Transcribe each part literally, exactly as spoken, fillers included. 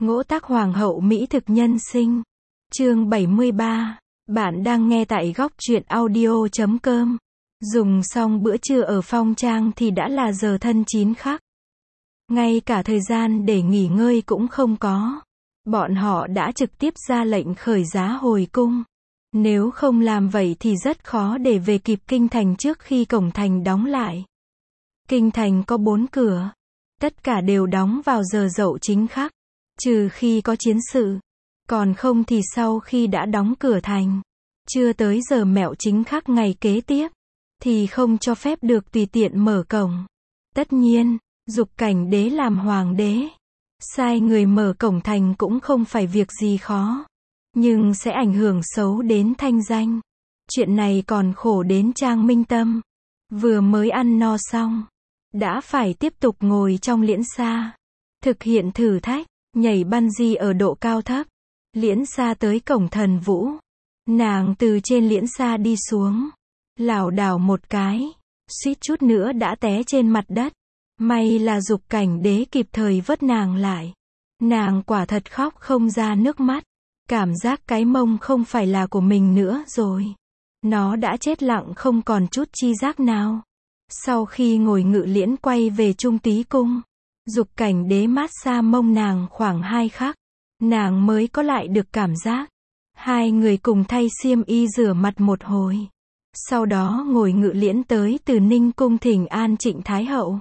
Ngỗ tác hoàng hậu mỹ thực nhân sinh. Chương bảy mươi ba. Bạn đang nghe tại góc truyện audio chấm com. Dùng xong bữa trưa ở Phong Trang thì đã là giờ thân chín khắc. Ngay cả thời gian để nghỉ ngơi cũng không có. Bọn họ đã trực tiếp ra lệnh khởi giá hồi cung. Nếu không làm vậy thì rất khó để về kịp kinh thành trước khi cổng thành đóng lại. Kinh thành có bốn cửa. Tất cả đều đóng vào giờ dậu chính khắc. Trừ khi có chiến sự. Còn không thì sau khi đã đóng cửa thành, chưa tới giờ mẹo chính khắc ngày kế tiếp, thì không cho phép được tùy tiện mở cổng. Tất nhiên, Dục Cảnh Đế làm hoàng đế, sai người mở cổng thành cũng không phải việc gì khó. Nhưng sẽ ảnh hưởng xấu đến thanh danh. Chuyện này còn khổ đến Trang Minh Tâm. Vừa mới ăn no xong, đã phải tiếp tục ngồi trong liễn xa. Thực hiện thử thách, nhảy bungee ở độ cao thấp. Liễn xa tới cổng thần vũ. Nàng từ trên liễn xa đi xuống. Lảo đảo một cái. Suýt chút nữa đã té trên mặt đất. May là Dục Cảnh Đế kịp thời vớt nàng lại. Nàng quả thật khóc không ra nước mắt. Cảm giác cái mông không phải là của mình nữa rồi. Nó đã chết lặng không còn chút chi giác nào. Sau khi ngồi ngự liễn quay về Trung Tý Cung, Dục Cảnh Đế mát xa mông nàng khoảng hai khắc. Nàng mới có lại được cảm giác. Hai người cùng thay xiêm y rửa mặt một hồi. Sau đó ngồi ngự liễn tới Từ Ninh Cung thỉnh an Trịnh Thái Hậu.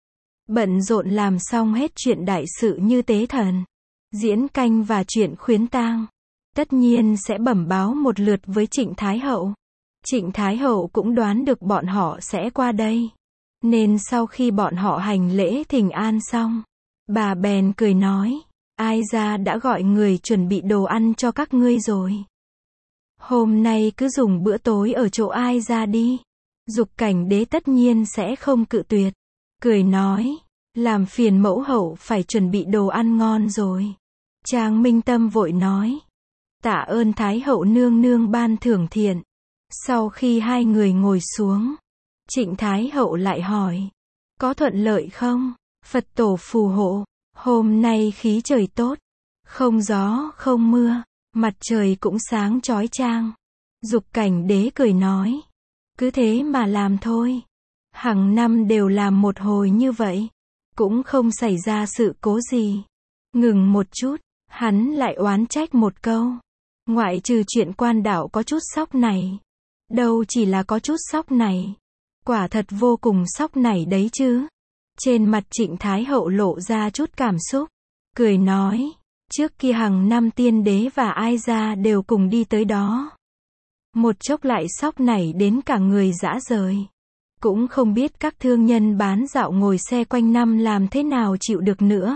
Bận rộn làm xong hết chuyện đại sự như tế thần, diễn canh và chuyện khuyến tang. Tất nhiên sẽ bẩm báo một lượt với Trịnh Thái Hậu. Trịnh Thái Hậu cũng đoán được bọn họ sẽ qua đây. Nên sau khi bọn họ hành lễ thỉnh an xong, bà bèn cười nói, ai ra đã gọi người chuẩn bị đồ ăn cho các ngươi rồi. Hôm nay cứ dùng bữa tối ở chỗ ai ra đi. Dục Cảnh Đế tất nhiên sẽ không cự tuyệt. Cười nói, làm phiền mẫu hậu phải chuẩn bị đồ ăn ngon rồi. Trang Minh Tâm vội nói, tạ ơn Thái Hậu nương nương ban thưởng thiện. Sau khi hai người ngồi xuống, Trịnh Thái Hậu lại hỏi, có thuận lợi không? Phật tổ phù hộ, hôm nay khí trời tốt, không gió không mưa, mặt trời cũng sáng chói chang. Dục Cảnh Đế cười nói, cứ thế mà làm thôi. Hằng năm đều làm một hồi như vậy, cũng không xảy ra sự cố gì. Ngừng một chút, hắn lại oán trách một câu, ngoại trừ chuyện quan đảo có chút sóc này. Đâu chỉ là có chút sóc này, quả thật vô cùng sóc này đấy chứ. Trên mặt Trịnh Thái Hậu lộ ra chút cảm xúc, cười nói, trước kia hằng năm tiên đế và ai ra đều cùng đi tới đó. Một chốc lại sóc nảy đến cả người dã rời. Cũng không biết các thương nhân bán dạo ngồi xe quanh năm làm thế nào chịu được nữa.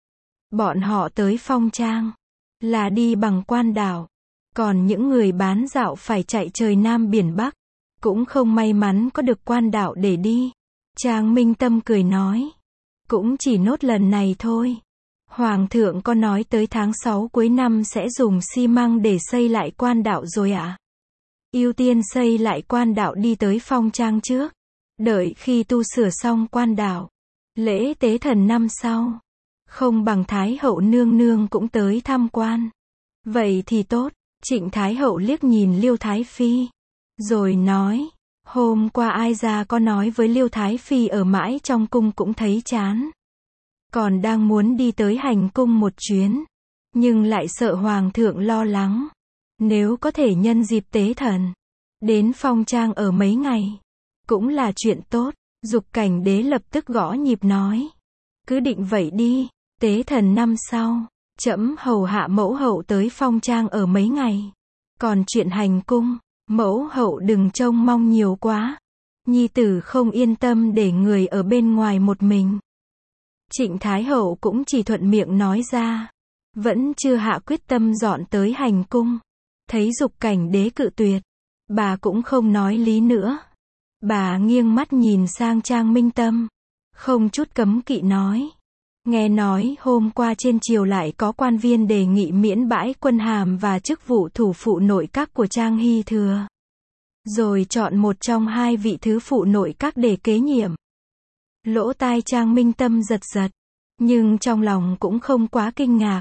Bọn họ tới Phong Trang là đi bằng quan đảo. Còn những người bán dạo phải chạy trời Nam biển Bắc. Cũng không may mắn có được quan đảo để đi. Trang Minh Tâm cười nói, cũng chỉ nốt lần này thôi. Hoàng thượng có nói tới tháng sáu cuối năm sẽ dùng xi măng để xây lại quan đảo rồi ạ? À? Ưu tiên xây lại quan đảo đi tới Phong Trang trước. Đợi khi tu sửa xong quan đảo, lễ tế thần năm sau. Không bằng Thái Hậu nương nương cũng tới tham quan. Vậy thì tốt. Trịnh Thái Hậu liếc nhìn Liêu Thái Phi, rồi nói, hôm qua ai ra có nói với Liêu Thái Phi ở mãi trong cung cũng thấy chán. Còn đang muốn đi tới hành cung một chuyến, nhưng lại sợ Hoàng thượng lo lắng. Nếu có thể nhân dịp tế thần, đến Phong Trang ở mấy ngày, cũng là chuyện tốt. Dục Cảnh Đế lập tức gõ nhịp nói, cứ định vậy đi, tế thần năm sau. Trẫm hầu hạ mẫu hậu tới Phong Trang ở mấy ngày. Còn chuyện hành cung, mẫu hậu đừng trông mong nhiều quá. Nhi tử không yên tâm để người ở bên ngoài một mình. Trịnh Thái Hậu cũng chỉ thuận miệng nói ra. Vẫn chưa hạ quyết tâm dọn tới hành cung. Thấy Dục Cảnh Đế cự tuyệt, bà cũng không nói lý nữa. Bà nghiêng mắt nhìn sang Trang Minh Tâm, không chút cấm kỵ nói. Nghe nói hôm qua trên triều lại có quan viên đề nghị miễn bãi quân hàm và chức vụ thủ phụ nội các của Trang Hy Thừa. Rồi chọn một trong hai vị thứ phụ nội các để kế nhiệm. Lỗ tai Trang Minh Tâm giật giật, nhưng trong lòng cũng không quá kinh ngạc.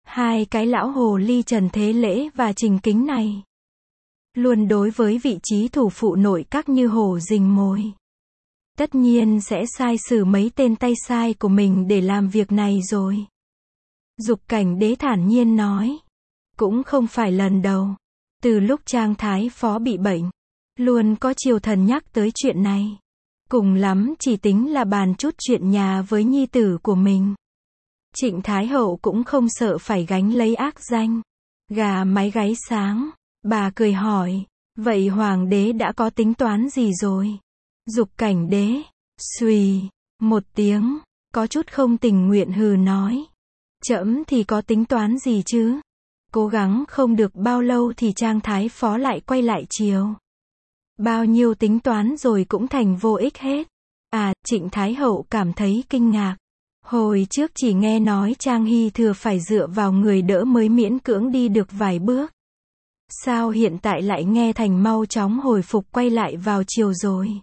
Hai cái lão hồ ly Trần Thế Lễ và Trình Kính này luôn đối với vị trí thủ phụ nội các như hổ rình mồi. Tất nhiên sẽ sai xử mấy tên tay sai của mình để làm việc này rồi. Dục Cảnh Đế thản nhiên nói. Cũng không phải lần đầu. Từ lúc Trang Thái Phó bị bệnh, luôn có triều thần nhắc tới chuyện này. Cùng lắm chỉ tính là bàn chút chuyện nhà với nhi tử của mình. Trịnh Thái Hậu cũng không sợ phải gánh lấy ác danh. Gà mái gáy sáng, bà cười hỏi, vậy Hoàng đế đã có tính toán gì rồi? Dục Cảnh Đế, xùy, một tiếng, có chút không tình nguyện hừ nói. Trẫm thì có tính toán gì chứ? Cố gắng không được bao lâu thì Trang Thái Phó lại quay lại triều. Bao nhiêu tính toán rồi cũng thành vô ích hết. À, Trịnh Thái Hậu cảm thấy kinh ngạc. Hồi trước chỉ nghe nói Trang Hy Thừa phải dựa vào người đỡ mới miễn cưỡng đi được vài bước. Sao hiện tại lại nghe thành mau chóng hồi phục quay lại vào triều rồi?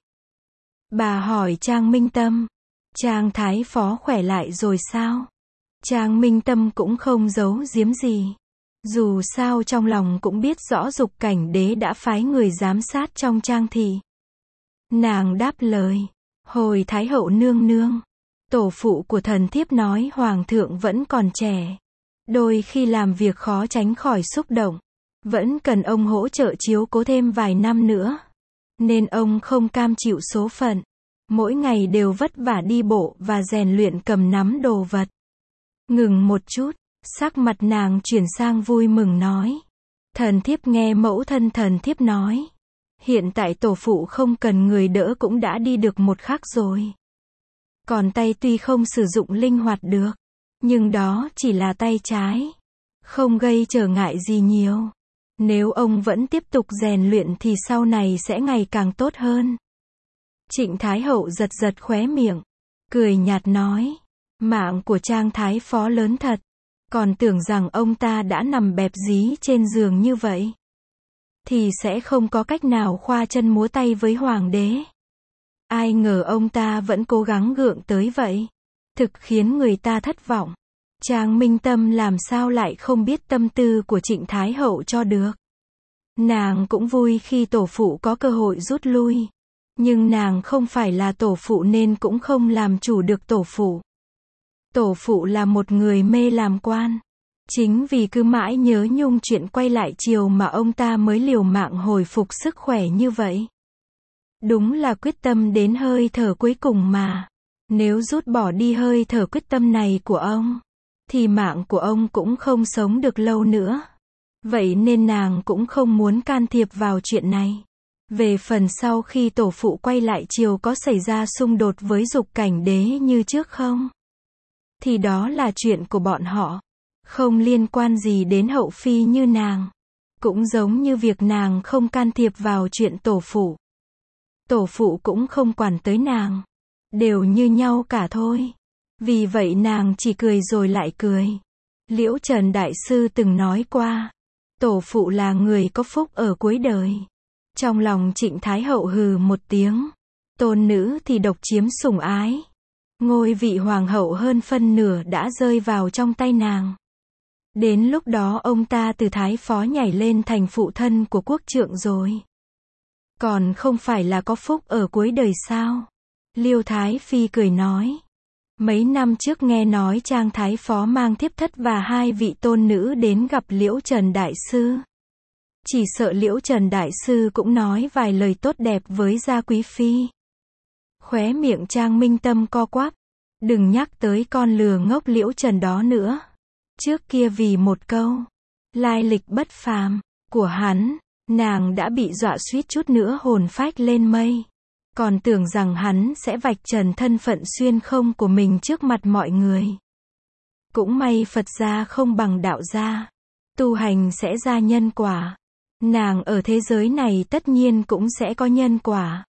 Bà hỏi Trang Minh Tâm. Trang Thái Phó khỏe lại rồi sao? Trang Minh Tâm cũng không giấu giếm gì. Dù sao trong lòng cũng biết rõ Dục Cảnh Đế đã phái người giám sát trong Trang thị. Nàng đáp lời. Hồi Thái Hậu nương nương. Tổ phụ của thần thiếp nói Hoàng thượng vẫn còn trẻ. Đôi khi làm việc khó tránh khỏi xúc động. Vẫn cần ông hỗ trợ chiếu cố thêm vài năm nữa. Nên ông không cam chịu số phận. Mỗi ngày đều vất vả đi bộ và rèn luyện cầm nắm đồ vật. Ngừng một chút, sắc mặt nàng chuyển sang vui mừng nói. Thần thiếp nghe mẫu thân thần thiếp nói. Hiện tại tổ phụ không cần người đỡ cũng đã đi được một khắc rồi. Còn tay tuy không sử dụng linh hoạt được, nhưng đó chỉ là tay trái. Không gây trở ngại gì nhiều. Nếu ông vẫn tiếp tục rèn luyện thì sau này sẽ ngày càng tốt hơn. Trịnh Thái Hậu giật giật khóe miệng. Cười nhạt nói. Mạng của Trang Thái Phó lớn thật. Còn tưởng rằng ông ta đã nằm bẹp dí trên giường như vậy. Thì sẽ không có cách nào khoa chân múa tay với Hoàng đế. Ai ngờ ông ta vẫn cố gắng gượng tới vậy. Thực khiến người ta thất vọng. Trang Minh Tâm làm sao lại không biết tâm tư của Trịnh Thái Hậu cho được. Nàng cũng vui khi tổ phụ có cơ hội rút lui. Nhưng nàng không phải là tổ phụ nên cũng không làm chủ được tổ phụ. Tổ phụ là một người mê làm quan. Chính vì cứ mãi nhớ nhung chuyện quay lại triều mà ông ta mới liều mạng hồi phục sức khỏe như vậy. Đúng là quyết tâm đến hơi thở cuối cùng mà. Nếu rút bỏ đi hơi thở quyết tâm này của ông, thì mạng của ông cũng không sống được lâu nữa. Vậy nên nàng cũng không muốn can thiệp vào chuyện này. Về phần sau khi tổ phụ quay lại triều có xảy ra xung đột với Dục Cảnh Đế như trước không? Thì đó là chuyện của bọn họ. Không liên quan gì đến hậu phi như nàng. Cũng giống như việc nàng không can thiệp vào chuyện tổ phụ. Tổ phụ cũng không quản tới nàng. Đều như nhau cả thôi. Vì vậy nàng chỉ cười rồi lại cười. Liễu Trần Đại Sư từng nói qua. Tổ phụ là người có phúc ở cuối đời. Trong lòng Trịnh Thái Hậu hừ một tiếng. Tôn nữ thì độc chiếm sủng ái. Ngôi vị hoàng hậu hơn phân nửa đã rơi vào trong tay nàng. Đến lúc đó ông ta từ Thái Phó nhảy lên thành phụ thân của quốc trượng rồi. Còn không phải là có phúc ở cuối đời sao? Liêu Thái Phi cười nói. Mấy năm trước nghe nói Trang Thái Phó mang thiếp thất và hai vị tôn nữ đến gặp Liễu Trần Đại Sư. Chỉ sợ Liễu Trần Đại Sư cũng nói vài lời tốt đẹp với Gia Quý Phi. Khóe miệng Trang Minh Tâm co quắp. Đừng nhắc tới con lừa ngốc Liễu Trần đó nữa. Trước kia vì một câu lai lịch bất phàm của hắn, nàng đã bị dọa suýt chút nữa hồn phách lên mây. Còn tưởng rằng hắn sẽ vạch trần thân phận xuyên không của mình trước mặt mọi người. Cũng may Phật gia không bằng đạo gia. Tu hành sẽ ra nhân quả. Nàng ở thế giới này tất nhiên cũng sẽ có nhân quả.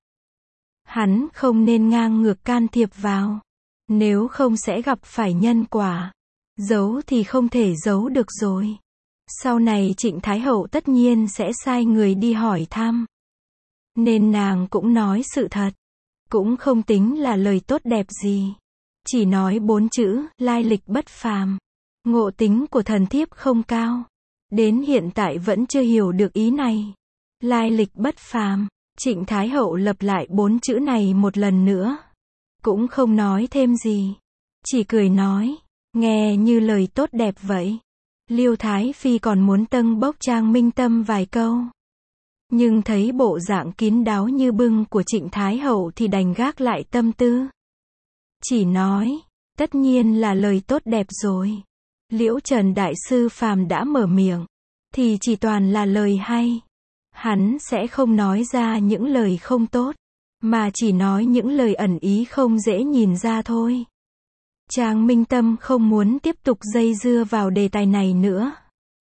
Hắn không nên ngang ngược can thiệp vào. Nếu không sẽ gặp phải nhân quả. Giấu thì không thể giấu được rồi. Sau này Trịnh Thái Hậu tất nhiên sẽ sai người đi hỏi thăm. Nên nàng cũng nói sự thật. Cũng không tính là lời tốt đẹp gì. Chỉ nói bốn chữ, lai lịch bất phàm. Ngộ tính của thần thiếp không cao. Đến hiện tại vẫn chưa hiểu được ý này. Lai lịch bất phàm. Trịnh Thái Hậu lặp lại bốn chữ này một lần nữa. Cũng không nói thêm gì. Chỉ cười nói. Nghe như lời tốt đẹp vậy. Liêu Thái Phi còn muốn tâng bốc Trang Minh Tâm vài câu. Nhưng thấy bộ dạng kín đáo như bưng của Trịnh Thái Hậu thì đành gác lại tâm tư. Chỉ nói. Tất nhiên là lời tốt đẹp rồi. Liễu Trần Đại Sư phàm đã mở miệng. Thì chỉ toàn là lời hay. Hắn sẽ không nói ra những lời không tốt. Mà chỉ nói những lời ẩn ý không dễ nhìn ra thôi. Trang Minh Tâm không muốn tiếp tục dây dưa vào đề tài này nữa.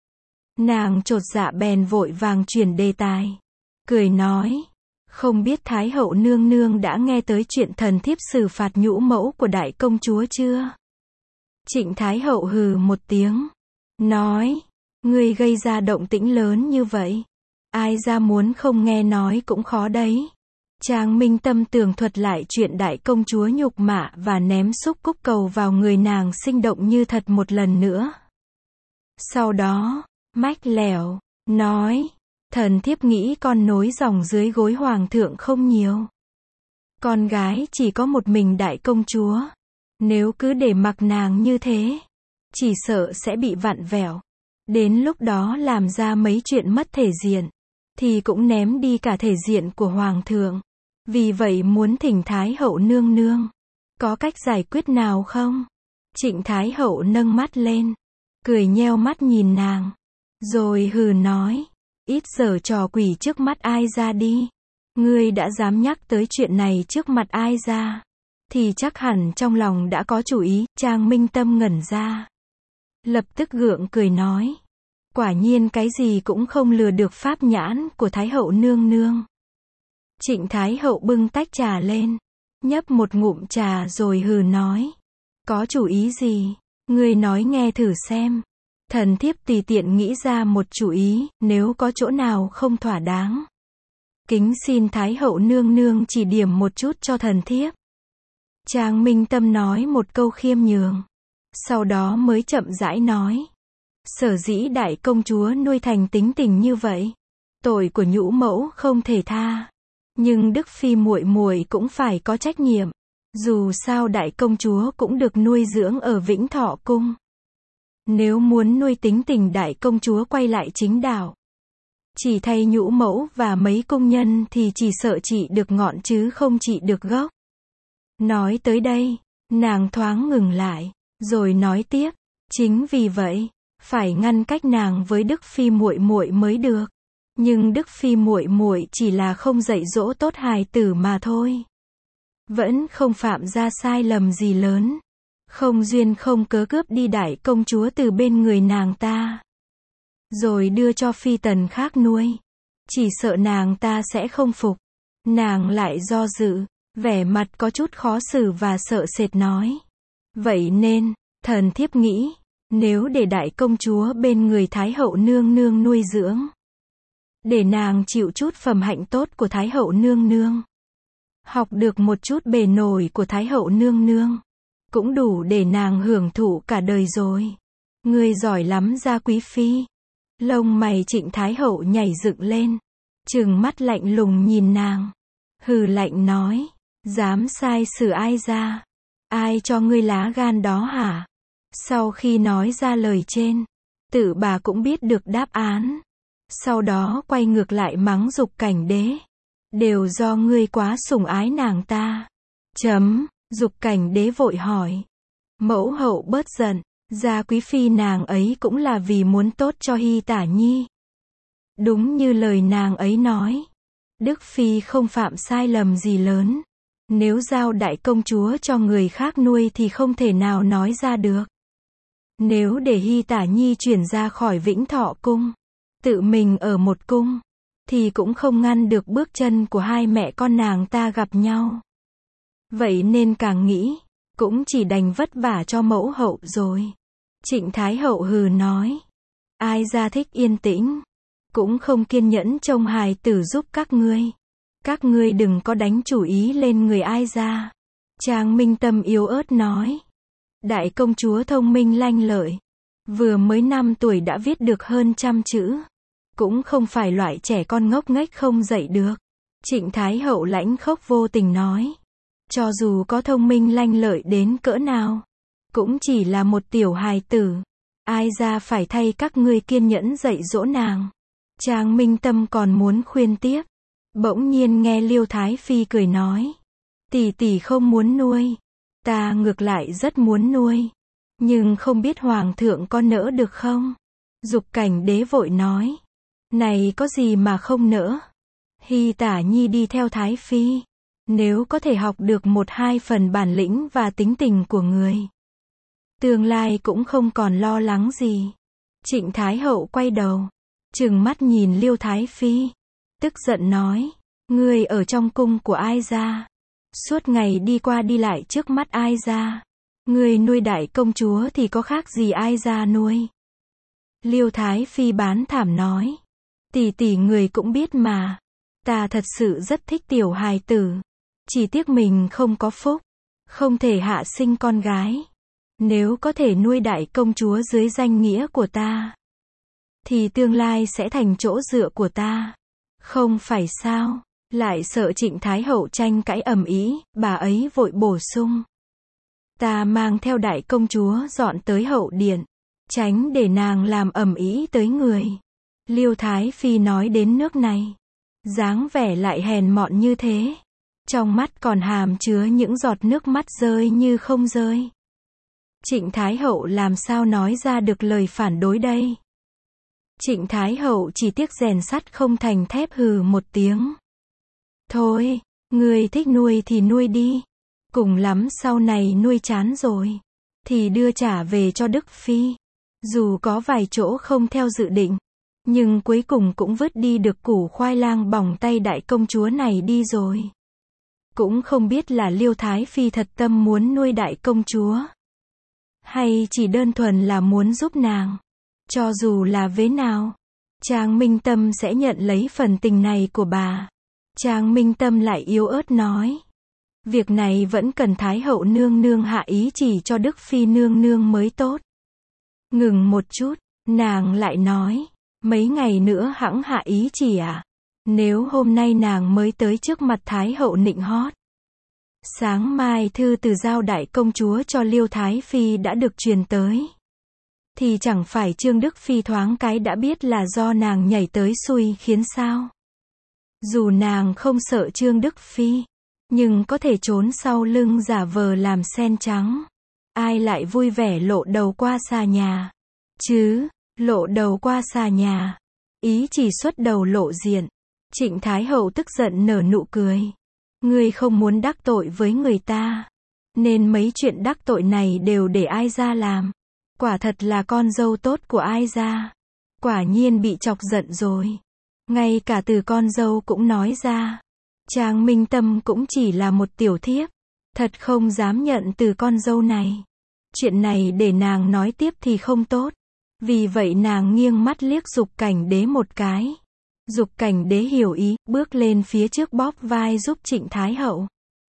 Nàng chột dạ bèn vội vàng chuyển đề tài. Cười nói. Không biết Thái Hậu nương nương đã nghe tới chuyện thần thiếp xử phạt nhũ mẫu của đại công chúa chưa? Trịnh Thái Hậu hừ một tiếng. Nói. Ngươi gây ra động tĩnh lớn như vậy. Ai ra muốn không nghe nói cũng khó đấy. Trang Minh Tâm tường thuật lại chuyện đại công chúa nhục mạ và ném xúc cúc cầu vào người nàng sinh động như thật một lần nữa. Sau đó, mách lẻo, nói, thần thiếp nghĩ con nối dòng dưới gối hoàng thượng không nhiều. Con gái chỉ có một mình đại công chúa. Nếu cứ để mặc nàng như thế, chỉ sợ sẽ bị vặn vẹo. Đến lúc đó làm ra mấy chuyện mất thể diện, thì cũng ném đi cả thể diện của hoàng thượng. Vì vậy muốn thỉnh Thái Hậu nương nương. Có cách giải quyết nào không? Trịnh Thái Hậu nâng mắt lên. Cười nheo mắt nhìn nàng. Rồi hừ nói. Ít giở trò quỷ trước mắt ai ra đi. Ngươi đã dám nhắc tới chuyện này trước mặt ai ra. Thì chắc hẳn trong lòng đã có chủ ý. Trang Minh Tâm ngẩn ra. Lập tức gượng cười nói. Quả nhiên cái gì cũng không lừa được pháp nhãn của Thái Hậu nương nương. Trịnh Thái Hậu bưng tách trà lên. Nhấp một ngụm trà rồi hừ nói. Có chủ ý gì? Ngươi nói nghe thử xem. Thần thiếp tùy tiện nghĩ ra một chủ ý, nếu có chỗ nào không thỏa đáng. Kính xin Thái Hậu nương nương chỉ điểm một chút cho thần thiếp. Trang Minh Tâm nói một câu khiêm nhường. Sau đó mới chậm rãi nói. Sở dĩ đại công chúa nuôi thành tính tình như vậy. Tội của nhũ mẫu không thể tha. Nhưng Đức Phi muội muội cũng phải có trách nhiệm. Dù sao đại công chúa cũng được nuôi dưỡng ở Vĩnh Thọ Cung. Nếu muốn nuôi tính tình đại công chúa quay lại chính đạo. Chỉ thay nhũ mẫu và mấy công nhân thì chỉ sợ trị được ngọn chứ không trị được gốc. Nói tới đây, nàng thoáng ngừng lại, rồi nói tiếp. Chính vì vậy, phải ngăn cách nàng với Đức Phi muội muội mới được. Nhưng Đức Phi muội muội chỉ là không dạy dỗ tốt hài tử mà thôi. Vẫn không phạm ra sai lầm gì lớn. Không duyên không cớ cướp đi đại công chúa từ bên người nàng ta. Rồi đưa cho phi tần khác nuôi. Chỉ sợ nàng ta sẽ không phục. Nàng lại do dự, vẻ mặt có chút khó xử và sợ sệt nói. Vậy nên, thần thiếp nghĩ, nếu để đại công chúa bên người Thái Hậu nương nương nuôi dưỡng. Để nàng chịu chút phẩm hạnh tốt của Thái Hậu nương nương. Học được một chút bề nổi của Thái Hậu nương nương. Cũng đủ để nàng hưởng thụ cả đời rồi. Ngươi giỏi lắm Gia Quý Phi. Lông mày Trịnh Thái Hậu nhảy dựng lên. Trừng mắt lạnh lùng nhìn nàng. Hừ lạnh nói. Dám sai xử ai ra? Ai cho ngươi lá gan đó hả? Sau khi nói ra lời trên, tự bà cũng biết được đáp án. Sau đó quay ngược lại mắng Dục Cảnh Đế. Đều do ngươi quá sủng ái nàng ta. Chấm. Dục Cảnh Đế vội hỏi. Mẫu hậu bớt giận. Gia Quý Phi nàng ấy cũng là vì muốn tốt cho Hy Tả Nhi. Đúng như lời nàng ấy nói. Đức Phi không phạm sai lầm gì lớn. Nếu giao đại công chúa cho người khác nuôi thì không thể nào nói ra được. Nếu để Hy Tả Nhi chuyển ra khỏi Vĩnh Thọ Cung, tự mình ở một cung, thì cũng không ngăn được bước chân của hai mẹ con nàng ta gặp nhau. Vậy nên càng nghĩ, cũng chỉ đành vất vả cho mẫu hậu rồi. Trịnh Thái Hậu hừ nói. Ai ra thích yên tĩnh, cũng không kiên nhẫn trông hài tử giúp các ngươi. Các ngươi đừng có đánh chủ ý lên người ai ra. Trang Minh Tâm yếu ớt nói. Đại công chúa thông minh lanh lợi. Vừa mới năm tuổi đã viết được hơn trăm chữ. Cũng không phải loại trẻ con ngốc nghếch không dạy được. Trịnh Thái Hậu lãnh khốc vô tình nói. Cho dù có thông minh lanh lợi đến cỡ nào, cũng chỉ là một tiểu hài tử. Ai ra phải thay các ngươi kiên nhẫn dạy dỗ nàng. Trang Minh Tâm còn muốn khuyên tiếp. Bỗng nhiên nghe Liêu Thái Phi cười nói. Tỷ tỷ không muốn nuôi. Ta ngược lại rất muốn nuôi. Nhưng không biết Hoàng thượng có nỡ được không? Dục Cảnh Đế vội nói. Này có gì mà không nỡ? Hy Tả Nhi đi theo Thái Phi. Nếu có thể học được một hai phần bản lĩnh và tính tình của người, tương lai cũng không còn lo lắng gì. Trịnh Thái Hậu quay đầu, trừng mắt nhìn Liêu Thái Phi, tức giận nói, ngươi ở trong cung của ai ra? Suốt ngày đi qua đi lại trước mắt ai ra? Ngươi nuôi đại công chúa thì có khác gì ai ra nuôi? Liêu Thái Phi bán thảm nói, tỷ tỷ người cũng biết mà, ta thật sự rất thích tiểu hài tử, chỉ tiếc mình không có phúc, không thể hạ sinh con gái. Nếu có thể nuôi đại công chúa dưới danh nghĩa của ta, thì tương lai sẽ thành chỗ dựa của ta. Không phải sao? Lại sợ Trịnh Thái Hậu tranh cãi ầm ĩ, bà ấy vội bổ sung. Ta mang theo đại công chúa dọn tới hậu điện, tránh để nàng làm ầm ĩ tới người. Liêu Thái Phi nói đến nước này, dáng vẻ lại hèn mọn như thế, trong mắt còn hàm chứa những giọt nước mắt rơi như không rơi. Trịnh Thái Hậu làm sao nói ra được lời phản đối đây? Trịnh Thái Hậu chỉ tiếc rèn sắt không thành thép hừ một tiếng. Thôi, người thích nuôi thì nuôi đi. Cùng lắm sau này nuôi chán rồi, thì đưa trả về cho Đức Phi. Dù có vài chỗ không theo dự định, nhưng cuối cùng cũng vứt đi được củ khoai lang bỏng tay đại công chúa này đi rồi. Cũng không biết là Liêu Thái Phi thật tâm muốn nuôi đại công chúa, hay chỉ đơn thuần là muốn giúp nàng. Cho dù là vế nào, Trang Minh Tâm sẽ nhận lấy phần tình này của bà. Trang Minh Tâm lại yếu ớt nói. Việc này vẫn cần Thái Hậu nương nương hạ ý chỉ cho Đức Phi nương nương mới tốt. Ngừng một chút, nàng lại nói. Mấy ngày nữa hẵng hạ ý chỉ à? Nếu hôm nay nàng mới tới trước mặt Thái Hậu nịnh hót, sáng mai thư từ giao đại công chúa cho Liêu Thái Phi đã được truyền tới, thì chẳng phải Trương Đức Phi thoáng cái đã biết là do nàng nhảy tới xui khiến sao? Dù nàng không sợ Trương Đức Phi, nhưng có thể trốn sau lưng giả vờ làm sen trắng. Ai lại vui vẻ lộ đầu qua xà nhà? Chứ, lộ đầu qua xà nhà. Ý chỉ xuất đầu lộ diện. Trịnh Thái Hậu tức giận nở nụ cười. Ngươi không muốn đắc tội với người ta, nên mấy chuyện đắc tội này đều để ai ra làm. Quả thật là con dâu tốt của ai ra. Quả nhiên bị chọc giận rồi. Ngay cả từ con dâu cũng nói ra. Trang Minh Tâm cũng chỉ là một tiểu thiếp, thật không dám nhận từ con dâu này. Chuyện này để nàng nói tiếp thì không tốt. Vì vậy nàng nghiêng mắt liếc Dục Cảnh Đế một cái. Dục Cảnh Đế hiểu ý, bước lên phía trước bóp vai giúp Trịnh Thái Hậu.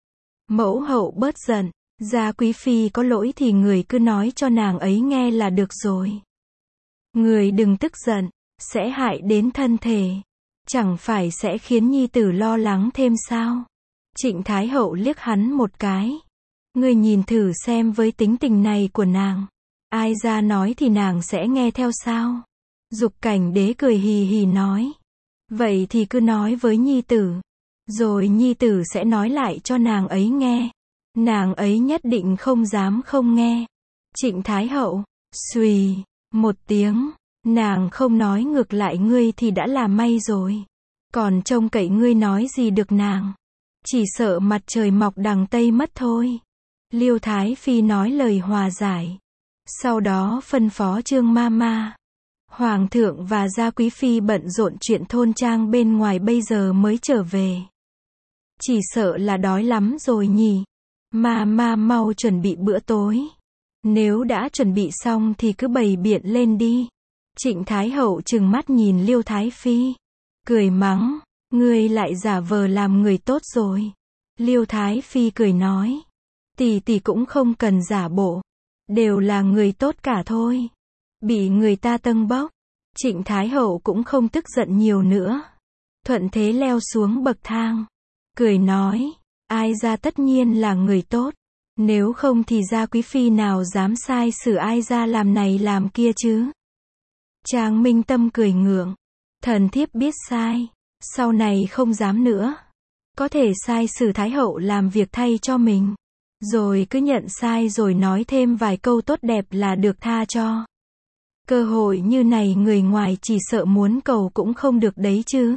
Mẫu hậu bớt giận, Gia Quý Phi có lỗi thì người cứ nói cho nàng ấy nghe là được rồi. Người đừng tức giận, sẽ hại đến thân thể. Chẳng phải sẽ khiến nhi tử lo lắng thêm sao? Trịnh Thái Hậu liếc hắn một cái. Ngươi nhìn thử xem với tính tình này của nàng, ai ra nói thì nàng sẽ nghe theo sao? Dục Cảnh Đế cười hì hì nói. Vậy thì cứ nói với nhi tử, rồi nhi tử sẽ nói lại cho nàng ấy nghe. Nàng ấy nhất định không dám không nghe. Trịnh Thái Hậu, xùy, một tiếng, nàng không nói ngược lại ngươi thì đã là may rồi. Còn trông cậy ngươi nói gì được nàng. Chỉ sợ mặt trời mọc đằng Tây mất thôi. Liêu Thái Phi nói lời hòa giải. Sau đó phân phó Trương Ma Ma. Hoàng thượng và Gia Quý Phi bận rộn chuyện thôn trang bên ngoài bây giờ mới trở về. Chỉ sợ là đói lắm rồi nhỉ. Ma Ma mau chuẩn bị bữa tối. Nếu đã chuẩn bị xong thì cứ bày biện lên đi. Trịnh Thái Hậu trừng mắt nhìn Liêu Thái Phi, cười mắng, ngươi lại giả vờ làm người tốt rồi. Liêu Thái Phi cười nói, tỷ tỷ cũng không cần giả bộ, đều là người tốt cả thôi. Bị người ta tâng bốc, Trịnh Thái Hậu cũng không tức giận nhiều nữa. Thuận thế leo xuống bậc thang. Cười nói, ai ra tất nhiên là người tốt. Nếu không thì gia quý phi nào dám sai xử ai ra làm này làm kia chứ. Trang Minh Tâm cười ngượng. Thần thiếp biết sai. Sau này không dám nữa. Có thể sai xử Thái Hậu làm việc thay cho mình. Rồi cứ nhận sai rồi nói thêm vài câu tốt đẹp là được tha cho. Cơ hội như này người ngoài chỉ sợ muốn cầu cũng không được đấy chứ.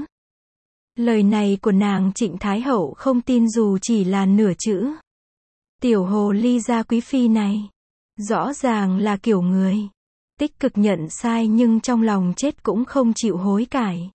Lời này của nàng Trịnh Thái Hậu không tin dù chỉ là nửa chữ. Tiểu hồ ly gia quý phi này, rõ ràng là kiểu người tích cực nhận sai nhưng trong lòng chết cũng không chịu hối cải.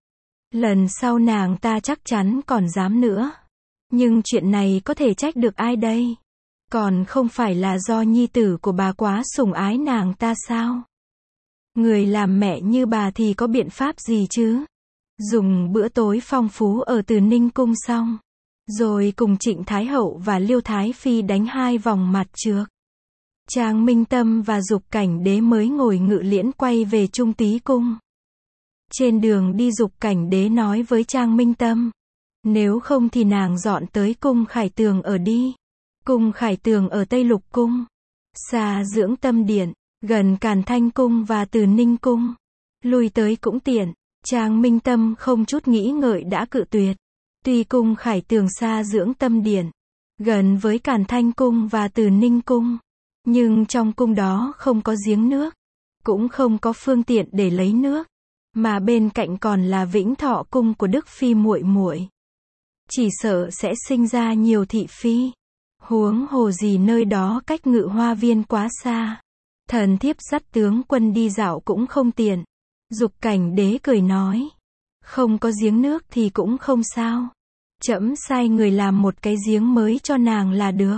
Lần sau nàng ta chắc chắn còn dám nữa. Nhưng chuyện này có thể trách được ai đây? Còn không phải là do nhi tử của bà quá sủng ái nàng ta sao? Người làm mẹ như bà thì có biện pháp gì chứ? Dùng bữa tối phong phú ở Từ Ninh Cung xong. Rồi cùng Trịnh Thái Hậu và Liêu Thái Phi đánh hai vòng mặt trược. Trang Minh Tâm và Dục Cảnh Đế mới ngồi ngự liễn quay về Trung Tý Cung. Trên đường đi Dục Cảnh Đế nói với Trang Minh Tâm. Nếu không thì nàng dọn tới cung Khải Tường ở đi. Cung Khải Tường ở Tây Lục Cung. Xa Dưỡng Tâm Điện, gần Càn Thanh Cung và Từ Ninh Cung. Lui tới cũng tiện. Trang Minh Tâm không chút nghĩ ngợi đã cự tuyệt. Tuy cung Khải Tường xa Dưỡng Tâm Điện, gần với Càn Thanh Cung và Từ Ninh Cung, nhưng trong cung đó không có giếng nước, cũng không có phương tiện để lấy nước, mà bên cạnh còn là Vĩnh Thọ Cung của Đức Phi muội muội. Chỉ sợ sẽ sinh ra nhiều thị phi. Huống hồ gì nơi đó cách Ngự Hoa Viên quá xa. Thần thiếp dắt tướng quân đi dạo cũng không tiện. Dục Cảnh Đế cười nói. Không có giếng nước thì cũng không sao. Trẫm sai người làm một cái giếng mới cho nàng là được.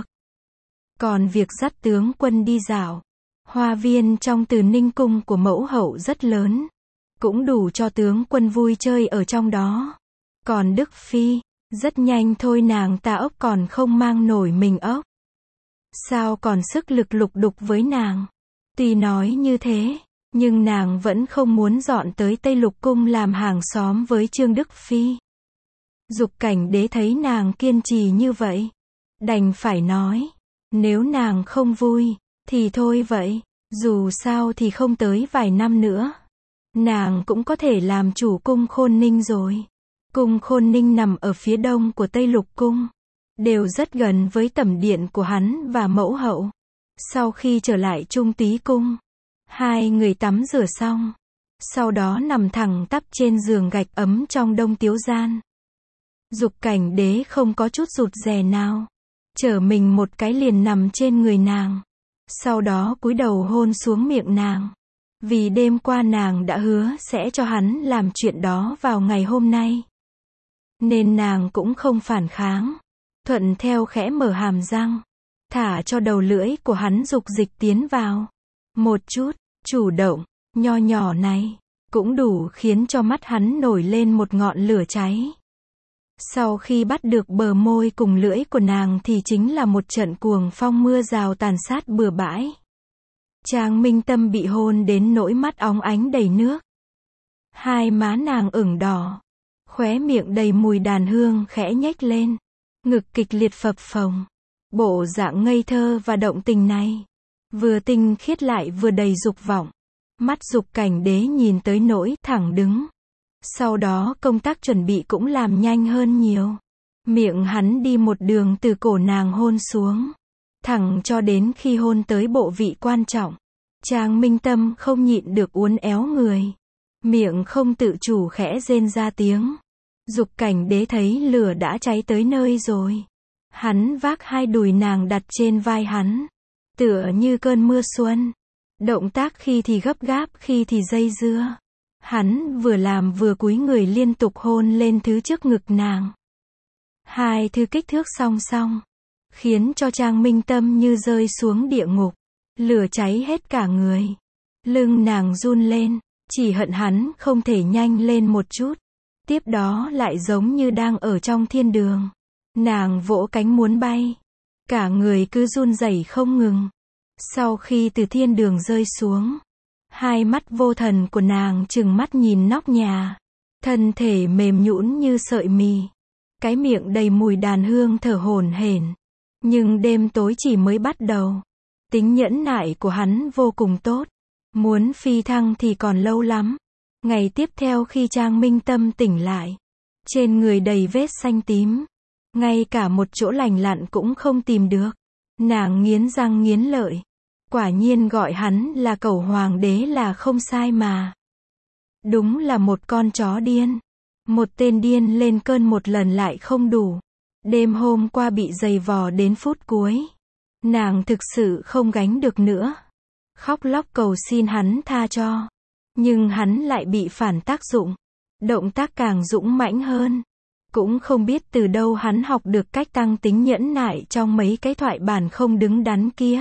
Còn việc dắt tướng quân đi dạo, hoa viên trong Từ Ninh Cung của mẫu hậu rất lớn, cũng đủ cho tướng quân vui chơi ở trong đó. Còn Đức Phi, rất nhanh thôi nàng ta ốc còn không mang nổi mình ốc. Sao còn sức lực lục đục với nàng? Tuy nói như thế, nhưng nàng vẫn không muốn dọn tới Tây Lục Cung làm hàng xóm với Trương Đức Phi. Dục Cảnh Đế thấy nàng kiên trì như vậy, đành phải nói, nếu nàng không vui, thì thôi vậy, dù sao thì không tới vài năm nữa. Nàng cũng có thể làm chủ cung Khôn Ninh rồi. Cung Khôn Ninh nằm ở phía đông của Tây Lục Cung, đều rất gần với tẩm điện của hắn và mẫu hậu. Sau khi trở lại Trung Tý Cung, hai người tắm rửa xong, sau đó nằm thẳng tắp trên giường gạch ấm trong Đông Tiếu Gian. Dục Cảnh Đế không có chút rụt rè nào, trở mình một cái liền nằm trên người nàng, sau đó cúi đầu hôn xuống miệng nàng. Vì đêm qua nàng đã hứa sẽ cho hắn làm chuyện đó vào ngày hôm nay, nên nàng cũng không phản kháng, thuận theo khẽ mở hàm răng, thả cho đầu lưỡi của hắn dục dịch tiến vào. Một chút, chủ động, nho nhỏ này, cũng đủ khiến cho mắt hắn nổi lên một ngọn lửa cháy. Sau khi bắt được bờ môi cùng lưỡi của nàng thì chính là một trận cuồng phong mưa rào tàn sát bừa bãi. Trang Minh Tâm bị hôn đến nỗi mắt óng ánh đầy nước. Hai má nàng ửng đỏ, khóe miệng đầy mùi đàn hương khẽ nhếch lên, ngực kịch liệt phập phồng. Bộ dạng ngây thơ và động tình này, vừa tinh khiết lại vừa đầy dục vọng. Mắt Dục Cảnh Đế nhìn tới nỗi thẳng đứng. Sau đó công tác chuẩn bị cũng làm nhanh hơn nhiều. Miệng hắn đi một đường từ cổ nàng hôn xuống, thẳng cho đến khi hôn tới bộ vị quan trọng. Trang Minh Tâm không nhịn được uốn éo người, miệng không tự chủ khẽ rên ra tiếng. Dục Cảnh Đế thấy lửa đã cháy tới nơi rồi. Hắn vác hai đùi nàng đặt trên vai hắn, tựa như cơn mưa xuân. Động tác khi thì gấp gáp khi thì dây dưa. Hắn vừa làm vừa cúi người liên tục hôn lên thứ trước ngực nàng. Hai thứ kích thước song song, khiến cho Trang Minh Tâm như rơi xuống địa ngục. Lửa cháy hết cả người. Lưng nàng run lên, chỉ hận hắn không thể nhanh lên một chút. Tiếp đó lại giống như đang ở trong thiên đường. Nàng vỗ cánh muốn bay, cả người cứ run rẩy không ngừng. Sau khi từ thiên đường rơi xuống, Hai mắt vô thần của nàng trừng mắt nhìn nóc nhà. Thân thể mềm nhũn như sợi mì. Cái miệng đầy mùi đàn hương thở hổn hển. Nhưng đêm tối chỉ mới bắt đầu. Tính nhẫn nại của hắn vô cùng tốt. Muốn phi thăng thì còn lâu lắm. Ngày tiếp theo khi Trang Minh Tâm tỉnh lại, trên người đầy vết xanh tím. Ngay cả một chỗ lành lặn cũng không tìm được. Nàng nghiến răng nghiến lợi. Quả nhiên gọi hắn là Cẩu Hoàng đế là không sai mà. Đúng là một con chó điên. Một tên điên lên cơn một lần lại không đủ. Đêm hôm qua bị giày vò đến phút cuối. Nàng thực sự không gánh được nữa. Khóc lóc cầu xin hắn tha cho. Nhưng hắn lại bị phản tác dụng. Động tác càng dũng mãnh hơn. Cũng không biết từ đâu hắn học được cách tăng tính nhẫn nại trong mấy cái thoại bản không đứng đắn kia.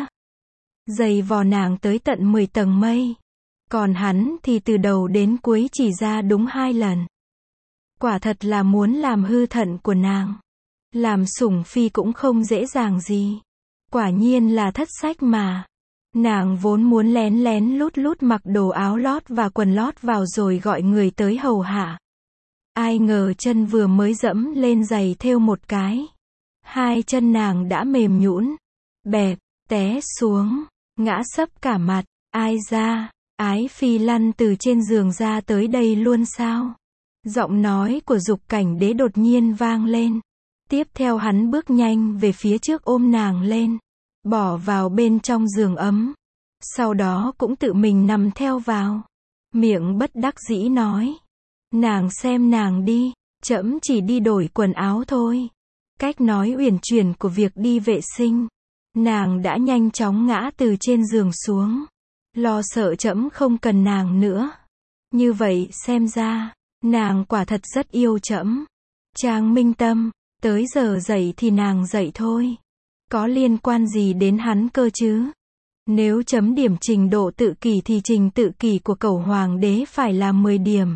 Giày vò nàng tới tận mười tầng mây. Còn hắn thì từ đầu đến cuối chỉ ra đúng hai lần. Quả thật là muốn làm hư thận của nàng. Làm sủng phi cũng không dễ dàng gì. Quả nhiên là thất sách mà. Nàng vốn muốn lén lén lút lút mặc đồ áo lót và quần lót vào rồi gọi người tới hầu hạ. Ai ngờ chân vừa mới dẫm lên giày thêu một cái. Hai chân nàng đã mềm nhũn, bẹp, té xuống, ngã sấp cả mặt. Ai ra, Ái Phi lăn từ trên giường ra tới đây luôn sao? Giọng nói của Dục Cảnh Đế đột nhiên vang lên. Tiếp theo hắn bước nhanh về phía trước ôm nàng lên. Bỏ vào bên trong giường ấm. Sau đó cũng tự mình nằm theo vào. Miệng bất đắc dĩ nói. Nàng xem nàng đi, trẫm chỉ đi đổi quần áo thôi. Cách nói uyển chuyển của việc đi vệ sinh. Nàng đã nhanh chóng ngã từ trên giường xuống. Lo sợ trẫm không cần nàng nữa. Như vậy xem ra, nàng quả thật rất yêu trẫm. Trang Minh Tâm, tới giờ dậy thì nàng dậy thôi. Có liên quan gì đến hắn cơ chứ? Nếu chấm điểm trình độ tự kỷ thì trình tự kỷ của Cẩu Hoàng đế phải là mười điểm.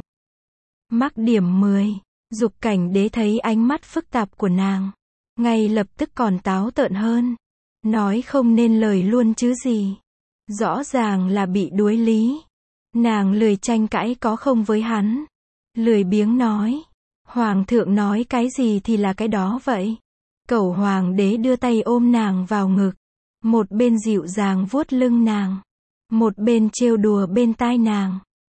Mắc điểm mười. Dục Cảnh Đế thấy ánh mắt phức tạp của nàng. Ngay lập tức còn táo tợn hơn. Nói không nên lời luôn chứ gì. Rõ ràng là bị đuối lý. Nàng lười tranh cãi có không với hắn. Lười biếng nói. Hoàng thượng nói cái gì thì là cái đó vậy. Cẩu Hoàng đế đưa tay ôm nàng vào ngực. Một bên dịu dàng vuốt lưng nàng. Một bên trêu đùa bên tai nàng.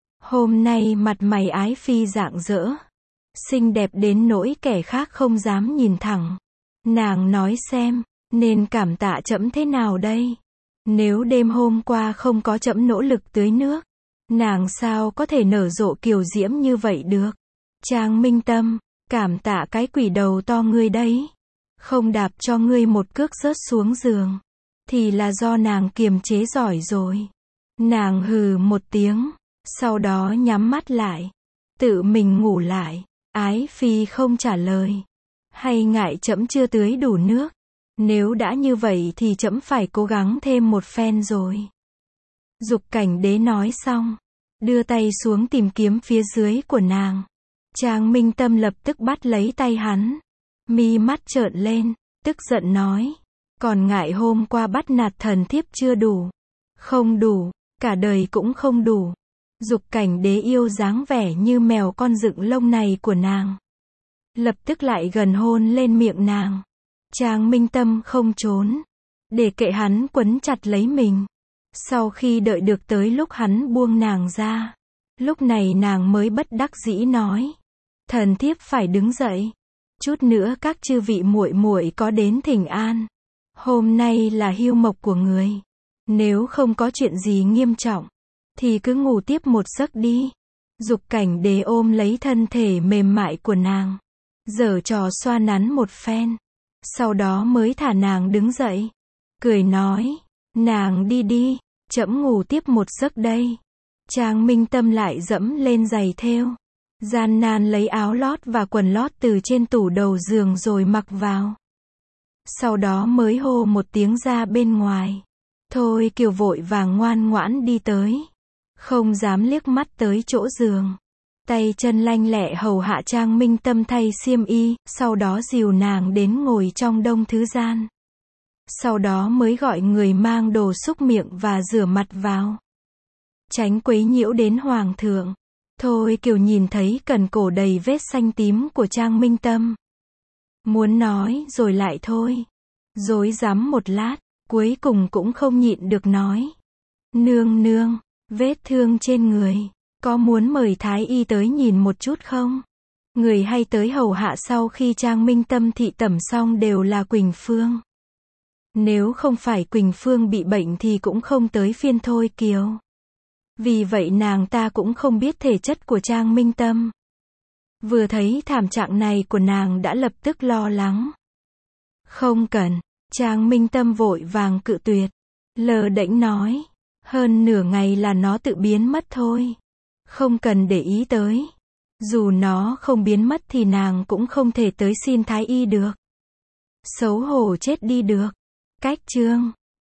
Hôm nay mặt mày Ái Phi rạng rỡ. Xinh đẹp đến nỗi kẻ khác không dám nhìn thẳng. Nàng nói xem, nên cảm tạ trẫm thế nào đây? Nếu đêm hôm qua không có trẫm nỗ lực tưới nước, nàng sao có thể nở rộ kiều diễm như vậy được? Trang Minh Tâm, cảm tạ cái quỷ đầu to ngươi đấy. Không đạp cho ngươi một cước rớt xuống giường, thì là do nàng kiềm chế giỏi rồi. Nàng hừ một tiếng, sau đó nhắm mắt lại, tự mình ngủ lại. Ái Phi không trả lời. Hay ngại trẫm chưa tưới đủ nước? Nếu đã như vậy thì trẫm phải cố gắng thêm một phen rồi. Dục Cảnh Đế nói xong, đưa tay xuống tìm kiếm phía dưới của nàng. Trang Minh Tâm lập tức bắt lấy tay hắn. Mi mắt trợn lên, tức giận nói. Còn ngại hôm qua bắt nạt thần thiếp chưa đủ. Không đủ, cả đời cũng không đủ. Dục Cảnh Đế yêu dáng vẻ như mèo con dựng lông này của nàng. Lập tức lại gần hôn lên miệng nàng. Trang Minh Tâm không trốn. Để kệ hắn quấn chặt lấy mình. Sau khi đợi được tới lúc hắn buông nàng ra. Lúc này nàng mới bất đắc dĩ nói. Thần thiếp phải đứng dậy. Chút nữa các chư vị muội muội có đến thỉnh an. Hôm nay là hưu mộc của người. Nếu không có chuyện gì nghiêm trọng, thì cứ ngủ tiếp một giấc đi. Dục Cảnh Đế ôm lấy thân thể mềm mại của nàng. Giở trò xoa nắn một phen. Sau đó mới thả nàng đứng dậy. Cười nói. Nàng đi đi, trẫm ngủ tiếp một giấc đây. Trang Minh Tâm lại dẫm lên giày thêu. Gian nan lấy áo lót và quần lót từ trên tủ đầu giường rồi mặc vào. Sau đó mới hô một tiếng ra bên ngoài. Thôi Kiều vội vàng ngoan ngoãn đi tới. Không dám liếc mắt tới chỗ giường. Tay chân lanh lẹ hầu hạ Trang Minh Tâm thay xiêm y, sau đó dìu nàng đến ngồi trong đông thứ gian. Sau đó mới gọi người mang đồ súc miệng và rửa mặt vào. tránh quấy nhiễu đến hoàng thượng. Thôi Kiều nhìn thấy cần cổ đầy vết xanh tím của Trang Minh Tâm. Muốn nói rồi lại thôi. Rối rắm một lát, cuối cùng cũng không nhịn được nói. Nương nương, vết thương trên người, có muốn mời Thái Y tới nhìn một chút không? Người hay tới hầu hạ sau khi Trang Minh Tâm thị tẩm xong đều là Quỳnh Phương. Nếu không phải Quỳnh Phương bị bệnh thì cũng không tới phiên Thôi Kiều. Vì vậy nàng ta cũng không biết thể chất của Trang Minh Tâm. Vừa thấy thảm trạng này của nàng đã lập tức lo lắng. Không cần, Trang Minh Tâm vội vàng cự tuyệt. Lờ đễnh nói, hơn nửa ngày là nó tự biến mất thôi. Không cần để ý tới. Dù nó không biến mất thì nàng cũng không thể tới xin Thái Y được. Xấu hổ chết đi được. Cách chương